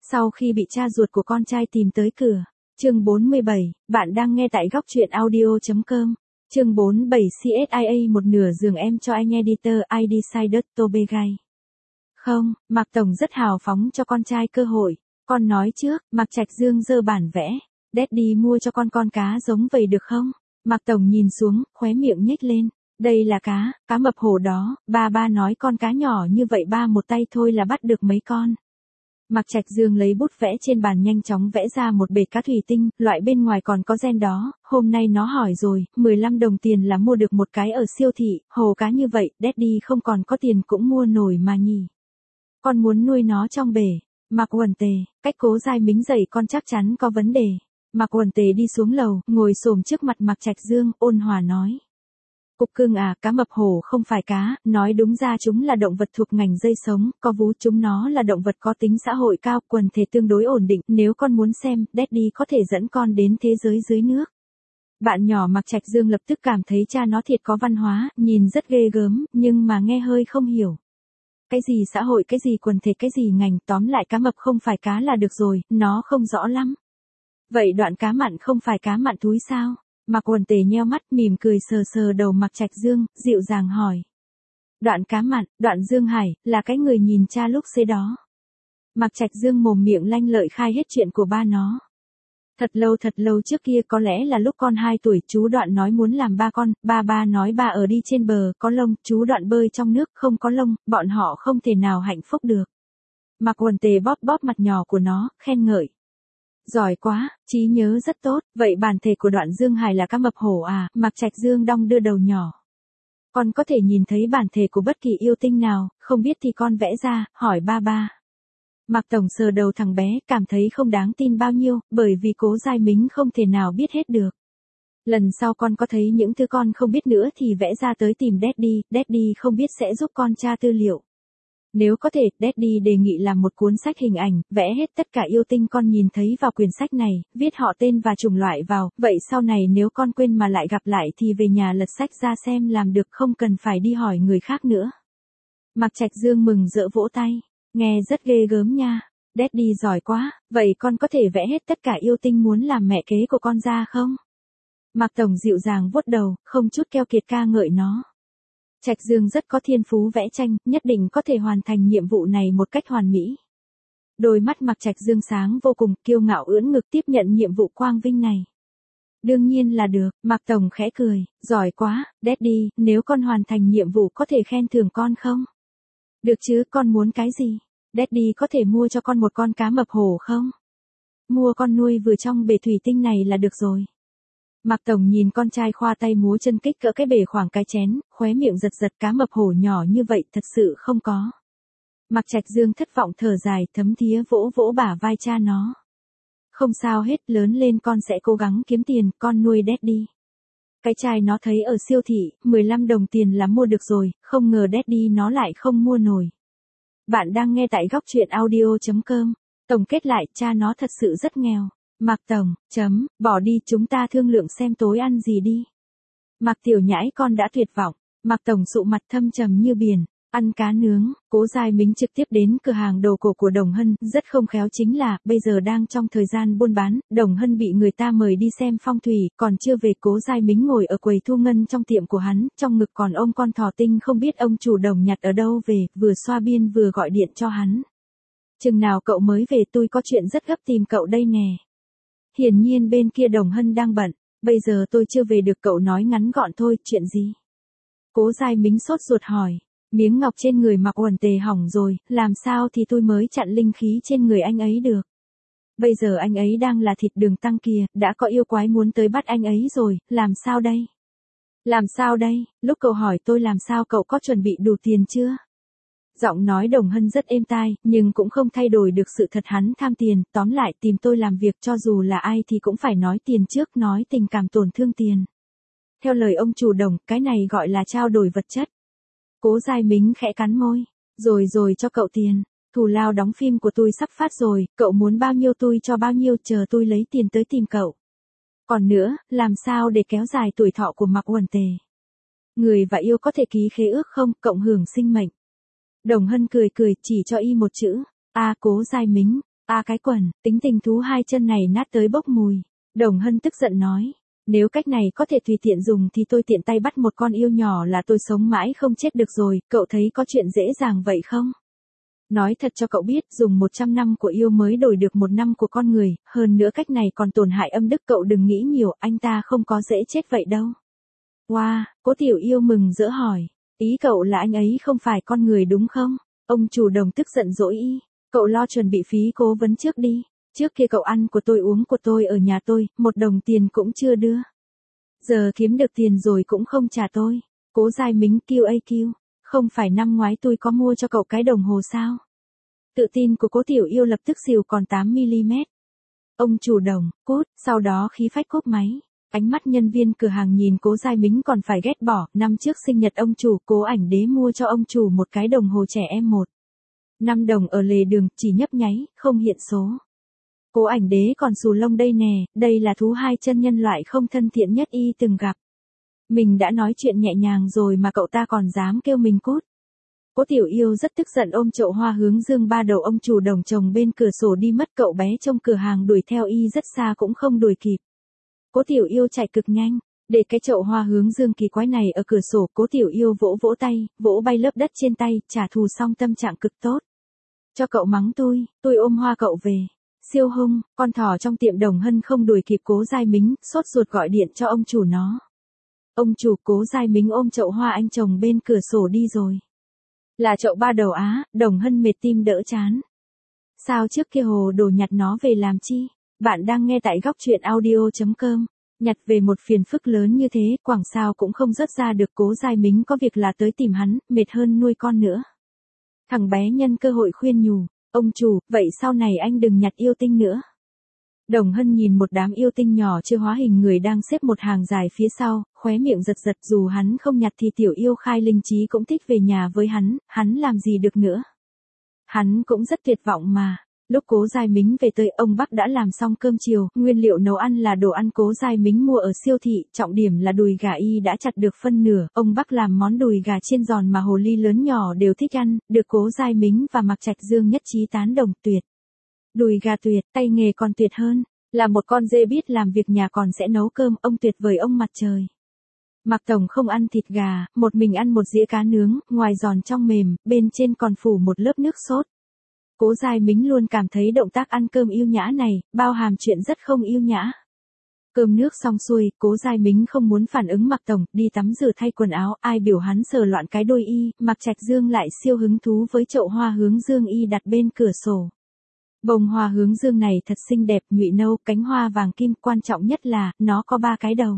Sau khi bị cha ruột của con trai tìm tới cửa. Chương 47, bạn đang nghe tại góc truyện audio.com. Chương 47 CSIA một nửa giường em cho anh editor I decided to be gay. Không, Mạc Tổng rất hào phóng cho con trai cơ hội. Con nói trước, Mạc Trạch Dương giơ bản vẽ. Daddy mua cho con cá giống vậy được không? Mạc Tổng nhìn xuống, khóe miệng nhếch lên. Đây là cá mập hổ đó, ba nói con cá nhỏ như vậy ba một tay thôi là bắt được mấy con. Mạc Trạch Dương lấy bút vẽ trên bàn nhanh chóng vẽ ra một bể cá thủy tinh, loại bên ngoài còn có gen đó, hôm nay nó hỏi rồi, 15 đồng tiền là mua được một cái ở siêu thị, hồ cá như vậy, Daddy không còn có tiền cũng mua nổi mà nhỉ. Con muốn nuôi nó trong bể. Mạc Uẩn Tề, cách Cố Giai Mính dạy con chắc chắn có vấn đề. Mạc Uẩn Tề đi xuống lầu, ngồi xổm trước mặt Mạc Trạch Dương, ôn hòa nói. Cục cưng à, cá mập hổ không phải cá, nói đúng ra chúng là động vật thuộc ngành dây sống, có vú chúng nó là động vật có tính xã hội cao, quần thể tương đối ổn định, nếu con muốn xem, Daddy có thể dẫn con đến thế giới dưới nước. Bạn nhỏ Mạc Trạch Dương lập tức cảm thấy cha nó thiệt có văn hóa, nhìn rất ghê gớm, nhưng mà nghe hơi không hiểu. Cái gì xã hội, cái gì quần thể, cái gì ngành, tóm lại cá mập không phải cá là được rồi, nó không rõ lắm. Vậy đoạn cá mặn không phải cá mặn túi sao? Mạc Uẩn Tề nheo mắt mỉm cười sờ sờ đầu Mạc Trạch Dương, dịu dàng hỏi. Đoạn cá mặn, đoạn Dương Hải, là cái người nhìn cha lúc xế đó. Mạc Trạch Dương mồm miệng lanh lợi khai hết chuyện của ba nó. Thật lâu trước kia có lẽ là lúc con 2 tuổi chú Đoạn nói muốn làm ba con, ba nói ba ở đi trên bờ, có lông, chú Đoạn bơi trong nước không có lông, bọn họ không thể nào hạnh phúc được. Mạc Uẩn Tề bóp bóp mặt nhỏ của nó, khen ngợi. Giỏi quá, trí nhớ rất tốt, vậy bản thể của Đoạn Dương Hải là cá mập hổ à? Mạc Trạch Dương đong đưa đầu nhỏ. Con có thể nhìn thấy bản thể của bất kỳ yêu tinh nào, không biết thì con vẽ ra, hỏi ba. Mạc Tổng sờ đầu thằng bé, cảm thấy không đáng tin bao nhiêu, bởi vì Cố Giai Mính không thể nào biết hết được. Lần sau con có thấy những thứ con không biết nữa thì vẽ ra tới tìm Daddy không biết sẽ giúp con tra tư liệu. Nếu có thể, Daddy đề nghị làm một cuốn sách hình ảnh, vẽ hết tất cả yêu tinh con nhìn thấy vào quyển sách này, viết họ tên và chủng loại vào, vậy sau này nếu con quên mà lại gặp lại thì về nhà lật sách ra xem làm được không cần phải đi hỏi người khác nữa. Mạc Trạch Dương mừng rỡ vỗ tay, nghe rất ghê gớm nha, Daddy giỏi quá, vậy con có thể vẽ hết tất cả yêu tinh muốn làm mẹ kế của con ra không? Mạc Tổng dịu dàng vuốt đầu, không chút keo kiệt ca ngợi nó. Trạch Dương rất có thiên phú vẽ tranh, nhất định có thể hoàn thành nhiệm vụ này một cách hoàn mỹ. Đôi mắt Mạc Trạch Dương sáng vô cùng, kiêu ngạo ưỡn ngực tiếp nhận nhiệm vụ quang vinh này. Đương nhiên là được, Mạc Tổng khẽ cười, giỏi quá, Daddy, nếu con hoàn thành nhiệm vụ có thể khen thưởng con không? Được chứ, con muốn cái gì? Daddy có thể mua cho con một con cá mập hổ không? Mua con nuôi vừa trong bể thủy tinh này là được rồi. Mạc Tổng nhìn con trai khoa tay múa chân kích cỡ cái bể khoảng cái chén, khóe miệng giật cá mập hổ nhỏ như vậy thật sự không có. Mạc Trạch Dương thất vọng thở dài thấm thía vỗ bả vai cha nó. Không sao hết, lớn lên con sẽ cố gắng kiếm tiền, con nuôi Daddy. Cái chai nó thấy ở siêu thị, 15 đồng tiền là mua được rồi, không ngờ Daddy nó lại không mua nổi. Bạn đang nghe tại góc truyện audio.com. Tổng kết lại, cha nó thật sự rất nghèo. Mạc Tổng, bỏ đi chúng ta thương lượng xem tối ăn gì đi. Mạc Tiểu Nhãi con đã tuyệt vọng. Mạc Tổng sụ mặt thâm trầm như biển, ăn cá nướng. Cố Giai Mính trực tiếp đến cửa hàng đồ cổ của Đồng Hân, rất không khéo chính là, bây giờ đang trong thời gian buôn bán, Đồng Hân bị người ta mời đi xem phong thủy, còn chưa về Cố Giai Mính ngồi ở quầy thu ngân trong tiệm của hắn, trong ngực còn ôm con thỏ tinh không biết ông chủ Đồng nhặt ở đâu về, vừa xoa biên vừa gọi điện cho hắn. Chừng nào cậu mới về tôi có chuyện rất gấp tìm cậu đây nè. Hiển nhiên bên kia Đồng Hân đang bận, bây giờ tôi chưa về được cậu nói ngắn gọn thôi, chuyện gì? Cố Giai Mính sốt ruột hỏi, miếng ngọc trên người Mạc Uẩn Tề hỏng rồi, làm sao thì tôi mới chặn linh khí trên người anh ấy được? Bây giờ anh ấy đang là thịt đường tăng kìa, đã có yêu quái muốn tới bắt anh ấy rồi, làm sao đây? Làm sao đây, lúc cậu hỏi tôi làm sao cậu có chuẩn bị đủ tiền chưa? Giọng nói Đồng Hân rất êm tai, nhưng cũng không thay đổi được sự thật hắn tham tiền, tóm lại tìm tôi làm việc cho dù là ai thì cũng phải nói tiền trước, nói tình cảm tổn thương tiền. Theo lời ông chủ Đồng, cái này gọi là trao đổi vật chất. Cố Giai Mính khẽ cắn môi, rồi cho cậu tiền, thù lao đóng phim của tôi sắp phát rồi, cậu muốn bao nhiêu tôi cho bao nhiêu, chờ tôi lấy tiền tới tìm cậu. Còn nữa, làm sao để kéo dài tuổi thọ của Mạc Uẩn Tề? Người và yêu có thể ký khế ước không, cộng hưởng sinh mệnh. Đồng Hân cười chỉ cho y một chữ, Cố Giai Mính. Cái quần, tính tình thú hai chân này nát tới bốc mùi. Đồng Hân tức giận nói. Nếu cách này có thể tùy tiện dùng thì tôi tiện tay bắt một con yêu nhỏ là tôi sống mãi không chết được rồi, cậu thấy có chuyện dễ dàng vậy không? Nói thật cho cậu biết, dùng 100 năm của yêu mới đổi được 1 năm của con người, hơn nữa cách này còn tổn hại âm đức, cậu đừng nghĩ nhiều, anh ta không có dễ chết vậy đâu. Wow, Cố Tiểu Yêu mừng rỡ hỏi. Ý cậu là anh ấy không phải con người đúng không? Ông chủ Đồng tức giận dỗi y. Cậu lo chuẩn bị phí cố vấn trước đi. Trước kia cậu ăn của tôi uống của tôi ở nhà tôi, 1 đồng tiền cũng chưa đưa. Giờ kiếm được tiền rồi cũng không trả tôi. Cố Giai Mính QAQ. Không phải năm ngoái tôi có mua cho cậu cái đồng hồ sao? Tự tin của Cố Tiểu Yêu lập tức xìu còn 8mm. Ông chủ Đồng, cút, sau đó khí phách cúp máy. Ánh mắt nhân viên cửa hàng nhìn Cố Giai Mính còn phải ghét bỏ, năm trước sinh nhật ông chủ, Cố Ảnh Đế mua cho ông chủ một cái đồng hồ trẻ em 5 đồng ở lề đường, chỉ nhấp nháy, không hiện số. Cố Ảnh Đế còn xù lông đây nè, đây là thú hai chân nhân loại không thân thiện nhất y từng gặp. Mình đã nói chuyện nhẹ nhàng rồi mà cậu ta còn dám kêu mình cút. Cố Tiểu Yêu rất tức giận ôm chậu hoa hướng dương ba đầu ông chủ Đồng trồng bên cửa sổ đi mất, cậu bé trong cửa hàng đuổi theo y rất xa cũng không đuổi kịp. Cố Tiểu Yêu chạy cực nhanh, để cái chậu hoa hướng dương kỳ quái này ở cửa sổ, Cố Tiểu Yêu vỗ vỗ tay, vỗ bay lớp đất trên tay, trả thù xong tâm trạng cực tốt. Cho cậu mắng tôi ôm hoa cậu về. Siêu hung, con thỏ trong tiệm Đồng Hân không đuổi kịp Cố Giai Mính, sốt ruột gọi điện cho ông chủ nó. Ông chủ, Cố Giai Mính ôm chậu hoa anh trồng bên cửa sổ đi rồi. Là chậu ba đầu á, Đồng Hân mệt tim đỡ chán. Sao trước kia hồ đồ nhặt nó về làm chi? Bạn đang nghe tại góc truyện audio.com. Nhặt về một phiền phức lớn như thế, quảng sao cũng không rớt ra được. Cố Giai Mính có việc là tới tìm hắn, mệt hơn nuôi con nữa. Thằng bé nhân cơ hội khuyên nhủ, ông chủ, vậy sau này anh đừng nhặt yêu tinh nữa. Đồng Hân nhìn một đám yêu tinh nhỏ chưa hóa hình người đang xếp một hàng dài phía sau, khóe miệng giật giật, dù hắn không nhặt thì tiểu yêu Khai Linh Trí cũng thích về nhà với hắn làm gì được nữa. Hắn cũng rất tuyệt vọng mà. Lúc Cố Giai Mính về tới, ông Bắc đã làm xong cơm chiều, nguyên liệu nấu ăn là đồ ăn Cố Giai Mính mua ở siêu thị, trọng điểm là đùi gà y đã chặt được phân nửa, ông Bắc làm món đùi gà chiên giòn mà hồ ly lớn nhỏ đều thích ăn, được Cố Giai Mính và Mạc Trạch Dương nhất trí tán đồng, tuyệt. Đùi gà tuyệt, tay nghề còn tuyệt hơn, là một con dê biết làm việc nhà còn sẽ nấu cơm, ông tuyệt vời ông mặt trời. Mạc Tổng không ăn thịt gà, một mình ăn một dĩa cá nướng, ngoài giòn trong mềm, bên trên còn phủ một lớp nước sốt. Cố Giai Mính luôn cảm thấy động tác ăn cơm yêu nhã này, bao hàm chuyện rất không yêu nhã. Cơm nước xong xuôi, Cố Giai Mính không muốn phản ứng Mạc Tổng, đi tắm rửa thay quần áo, ai biểu hắn sờ loạn cái đôi y, Mạc Trạch Dương lại siêu hứng thú với chậu hoa hướng dương y đặt bên cửa sổ. Bông hoa hướng dương này thật xinh đẹp, nhụy nâu, cánh hoa vàng kim, quan trọng nhất là, nó có 3 cái đầu.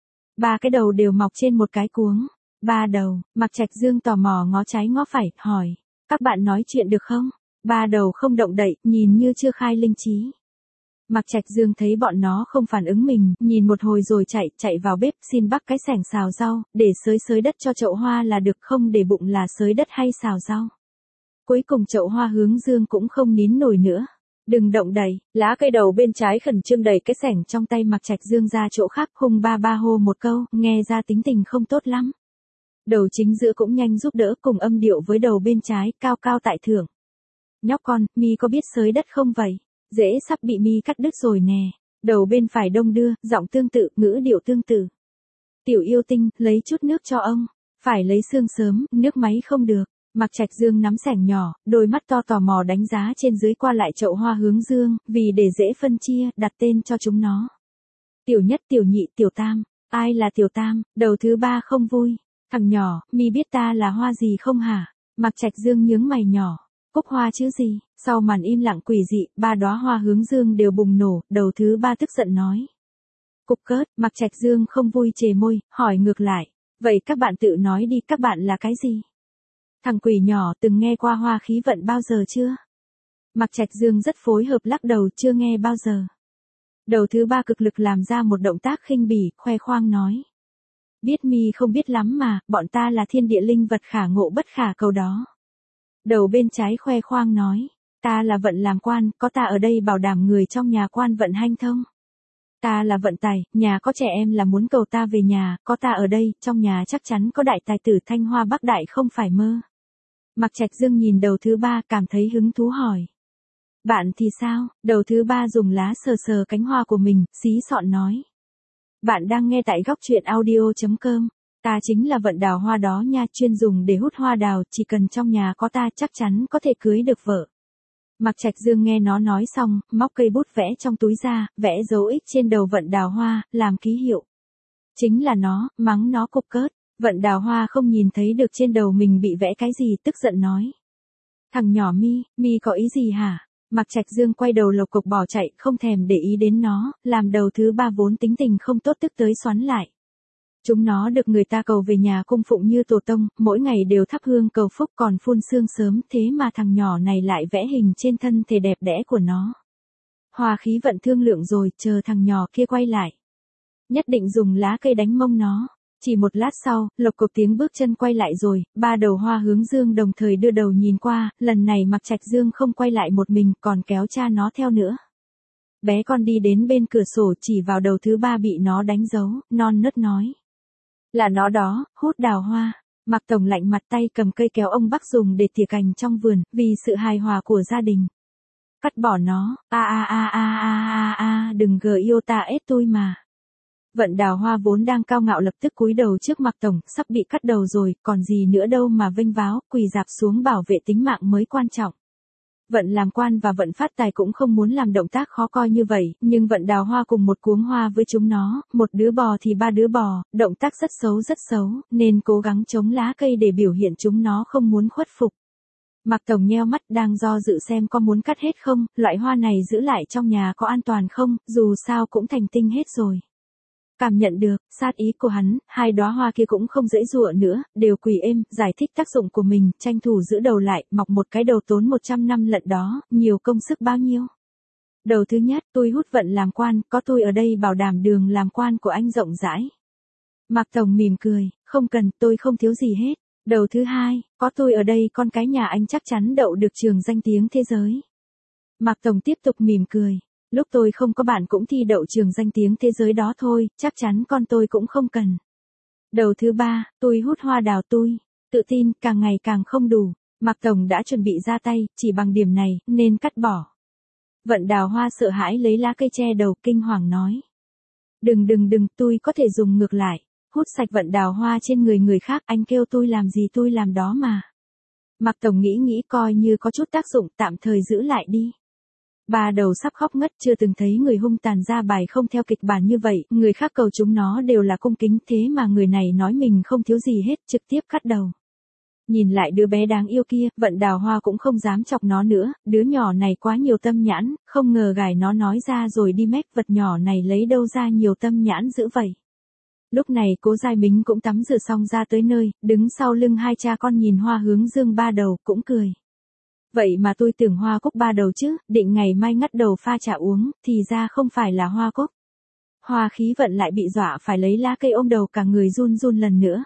3 cái đầu đều mọc trên một cái cuống. 3 đầu, Mạc Trạch Dương tò mò ngó trái ngó phải, hỏi, các bạn nói chuyện được không? 3 đầu không động đậy, nhìn như chưa khai linh trí. Mạc Trạch Dương thấy bọn nó không phản ứng mình, nhìn một hồi rồi chạy vào bếp, xin bắc cái xẻng xào rau, để xới đất cho chậu hoa là được, không để bụng là xới đất hay xào rau. Cuối cùng chậu hoa hướng dương cũng không nín nổi nữa. Đừng động đậy, lá cây đầu bên trái khẩn trương đẩy cái xẻng trong tay Mạc Trạch Dương ra chỗ khác, hung ba hô một câu, nghe ra tính tình không tốt lắm. Đầu chính giữa cũng nhanh giúp đỡ, cùng âm điệu với đầu bên trái, cao cao tại thượng. Nhóc con, mi có biết xới đất không vậy? Dễ sắp bị mi cắt đứt rồi nè. Đầu bên phải đông đưa, giọng tương tự, ngữ điệu tương tự. Tiểu yêu tinh, lấy chút nước cho ông. Phải lấy xương sớm, nước máy không được. Mạc Trạch Dương nắm xẻng nhỏ, đôi mắt to tò mò đánh giá trên dưới qua lại chậu hoa hướng dương, vì để dễ phân chia, đặt tên cho chúng nó. Tiểu nhất, tiểu nhị, tiểu tam. Ai là tiểu tam? Đầu thứ 3 không vui. Thằng nhỏ, mi biết ta là hoa gì không hả? Mạc Trạch Dương nhướng mày nhỏ. Cúc hoa chứ gì? Sau màn im lặng quỷ dị, 3 đóa hoa hướng dương đều bùng nổ, đầu thứ 3 tức giận nói. Cục cớt, Mạc Trạch Dương không vui chề môi, hỏi ngược lại. Vậy các bạn tự nói đi, các bạn là cái gì? Thằng quỷ nhỏ từng nghe qua hoa khí vận bao giờ chưa? Mạc Trạch Dương rất phối hợp lắc đầu, chưa nghe bao giờ. Đầu thứ 3 cực lực làm ra một động tác khinh bỉ, khoe khoang nói. Biết mi không biết lắm mà, bọn ta là thiên địa linh vật khả ngộ bất khả cầu đó. Đầu bên trái khoe khoang nói. Ta là vận làm quan, có ta ở đây bảo đảm người trong nhà quan vận hanh thông. Ta là vận tài, nhà có trẻ em là muốn cầu ta về nhà, có ta ở đây, trong nhà chắc chắn có đại tài tử Thanh Hoa Bắc Đại không phải mơ. Mạc Trạch Dương nhìn đầu thứ 3 cảm thấy hứng thú hỏi. Bạn thì sao? Đầu thứ ba dùng lá sờ sờ cánh hoa của mình, xí xọn nói. Bạn đang nghe tại góc truyện audio.com. Ta chính là vận đào hoa đó nha, chuyên dùng để hút hoa đào, chỉ cần trong nhà có ta chắc chắn có thể cưới được vợ. Mạc Trạch Dương nghe nó nói xong, móc cây bút vẽ trong túi ra, vẽ dấu X trên đầu vận đào hoa, làm ký hiệu. Chính là nó, mắng nó cục cớt. Vận đào hoa không nhìn thấy được trên đầu mình bị vẽ cái gì, tức giận nói. Thằng nhỏ mi có ý gì hả? Mạc Trạch Dương quay đầu lộc cục bỏ chạy, không thèm để ý đến nó, làm đầu thứ ba vốn tính tình không tốt tức tới xoắn lại. Chúng nó được người ta cầu về nhà cung phụng như tổ tông, mỗi ngày đều thắp hương cầu phúc còn phun sương sớm, thế mà thằng nhỏ này lại vẽ hình trên thân thể đẹp đẽ của nó. Hoa khí vận thương lượng rồi, chờ thằng nhỏ kia quay lại. Nhất định dùng lá cây đánh mông nó. Chỉ một lát sau, lộc cộc tiếng bước chân quay lại rồi, ba đầu hoa hướng dương đồng thời đưa đầu nhìn qua, lần này Mạc Trạch Dương không quay lại một mình còn kéo cha nó theo nữa. Bé con đi đến bên cửa sổ chỉ vào đầu thứ ba bị nó đánh dấu, non nớt nói. Là nó đó, hút đào hoa. Mạc Tổng lạnh mặt tay cầm cây kéo ông Bắc dùng để tỉa cành trong vườn, vì sự hài hòa của gia đình. Cắt bỏ nó, đừng gờ yêu ta ết tôi mà. Vận đào hoa vốn đang cao ngạo lập tức cúi đầu trước Mạc Tổng, sắp bị cắt đầu rồi, còn gì nữa đâu mà vênh váo, quỳ rạp xuống bảo vệ tính mạng mới quan trọng. Vận làm quan và vận phát tài cũng không muốn làm động tác khó coi như vậy, nhưng vận đào hoa cùng một cuống hoa với chúng nó, một đứa bò thì ba đứa bò, động tác rất xấu, nên cố gắng chống lá cây để biểu hiện chúng nó không muốn khuất phục. Mạc Tổng nheo mắt đang do dự xem có muốn cắt hết không, loại hoa này giữ lại trong nhà có an toàn không, dù sao cũng thành tinh hết rồi. Cảm nhận được, sát ý của hắn, hai đóa hoa kia cũng không dễ dụa nữa, đều quỳ êm, giải thích tác dụng của mình, tranh thủ giữ đầu lại, mọc một cái đầu tốn 100 năm lận đó, nhiều công sức bao nhiêu. Đầu thứ nhất, tôi hút vận làm quan, có tôi ở đây bảo đảm đường làm quan của anh rộng rãi. Mạc Tổng mỉm cười, không cần, tôi không thiếu gì hết. Đầu thứ hai, có tôi ở đây con cái nhà anh chắc chắn đậu được trường danh tiếng thế giới. Mạc Tổng tiếp tục mỉm cười. Lúc tôi không có bạn cũng thi đậu trường danh tiếng thế giới đó thôi, chắc chắn con tôi cũng không cần. Đầu thứ ba, tôi hút hoa đào tôi. Tự tin, càng ngày càng không đủ. Mạc Tổng đã chuẩn bị ra tay, chỉ bằng điểm này, nên cắt bỏ. Vận đào hoa sợ hãi lấy lá cây che đầu, kinh hoàng nói. Đừng, tôi có thể dùng ngược lại. Hút sạch vận đào hoa trên người khác, anh kêu tôi làm gì tôi làm đó mà. Mạc Tổng nghĩ coi như có chút tác dụng, tạm thời giữ lại đi. Ba đầu sắp khóc ngất, chưa từng thấy người hung tàn ra bài không theo kịch bản như vậy, người khác cầu chúng nó đều là cung kính, thế mà người này nói mình không thiếu gì hết, trực tiếp cắt đầu. Nhìn lại đứa bé đáng yêu kia, vận đào hoa cũng không dám chọc nó nữa, đứa nhỏ này quá nhiều tâm nhãn, không ngờ gài nó nói ra rồi đi mách, vật nhỏ này lấy đâu ra nhiều tâm nhãn dữ vậy. Lúc này Cố Giai Mính cũng tắm rửa xong ra tới nơi, đứng sau lưng hai cha con nhìn hoa hướng dương ba đầu, cũng cười. Vậy mà tôi tưởng hoa cúc ba đầu chứ, định ngày mai ngắt đầu pha trà uống, thì ra không phải là hoa cúc. Hoa khí vận lại bị dọa phải lấy lá cây ôm đầu, cả người run lần nữa.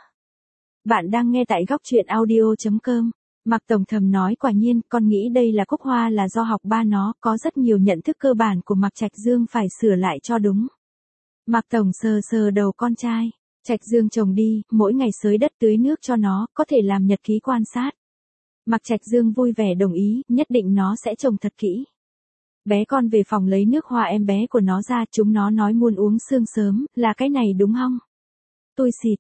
Bạn đang nghe tại góc truyện audio.com. Mạc Tổng thầm nói, quả nhiên, con nghĩ đây là cúc hoa là do học ba nó, có rất nhiều nhận thức cơ bản của Mạc Trạch Dương phải sửa lại cho đúng. Mạc Tổng sờ đầu con trai. Trạch Dương trồng đi, mỗi ngày xới đất tưới nước cho nó, có thể làm nhật ký quan sát. Mạc Trạch Dương vui vẻ đồng ý, nhất định nó sẽ trồng thật kỹ. Bé con về phòng lấy nước hoa em bé của nó ra, chúng nó nói muốn uống sương sớm, là cái này đúng không? Tôi xịt,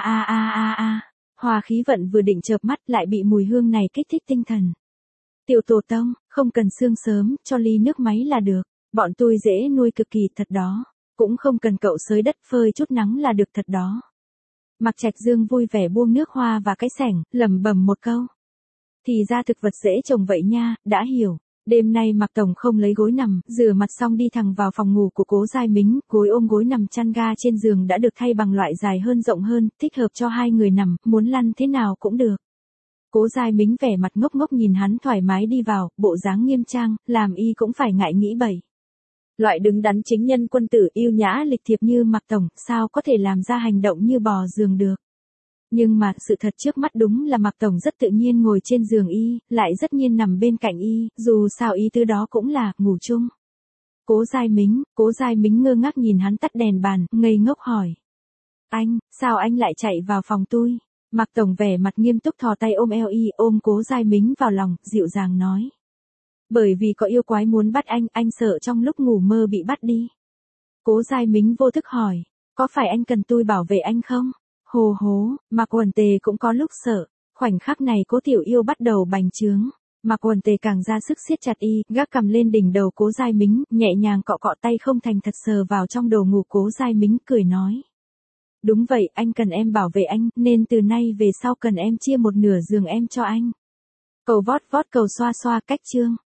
Hoa khí vận vừa định chợp mắt lại bị mùi hương này kích thích tinh thần. Tiểu tổ tông, không cần sương sớm, cho ly nước máy là được, bọn tôi dễ nuôi cực kỳ thật đó, cũng không cần cậu xới đất phơi chút nắng là được thật đó. Mạc Trạch Dương vui vẻ buông nước hoa và cái xẻng, lẩm bẩm một câu. Thì ra thực vật dễ trồng vậy nha, đã hiểu. Đêm nay Mạc Tổng không lấy gối nằm, rửa mặt xong đi thẳng vào phòng ngủ của Cố Giai Mính, gối ôm gối nằm chăn ga trên giường đã được thay bằng loại dài hơn rộng hơn, thích hợp cho hai người nằm, muốn lăn thế nào cũng được. Cố Giai Mính vẻ mặt ngốc nhìn hắn thoải mái đi vào, bộ dáng nghiêm trang, làm y cũng phải ngại nghĩ bậy. Loại đứng đắn chính nhân quân tử yêu nhã lịch thiệp như Mạc Tổng, sao có thể làm ra hành động như bò giường được. Nhưng mà, sự thật trước mắt đúng là Mạc Tổng rất tự nhiên ngồi trên giường y, lại rất nhiên nằm bên cạnh y, dù sao ý tứ đó cũng là, ngủ chung. Cố Giai Mính ngơ ngác nhìn hắn tắt đèn bàn, ngây ngốc hỏi. Anh, sao anh lại chạy vào phòng tôi? Mạc Tổng vẻ mặt nghiêm túc thò tay ôm eo y, ôm Cố Giai Mính vào lòng, dịu dàng nói. Bởi vì có yêu quái muốn bắt anh sợ trong lúc ngủ mơ bị bắt đi. Cố Giai Mính vô thức hỏi, có phải anh cần tôi bảo vệ anh không? Hồ hố, Mạc Quẩn Tề cũng có lúc sợ, khoảnh khắc này Cố Tiểu Yêu bắt đầu bành trướng. Mạc Quẩn Tề càng ra sức siết chặt y, gác cầm lên đỉnh đầu Cố Giai Mính, nhẹ nhàng cọ cọ tay không thành thật sờ vào trong đồ ngủ Cố Giai Mính cười nói. Đúng vậy, anh cần em bảo vệ anh, nên từ nay về sau cần em chia một nửa giường em cho anh. Cầu vót vót cầu xoa xoa cách chương.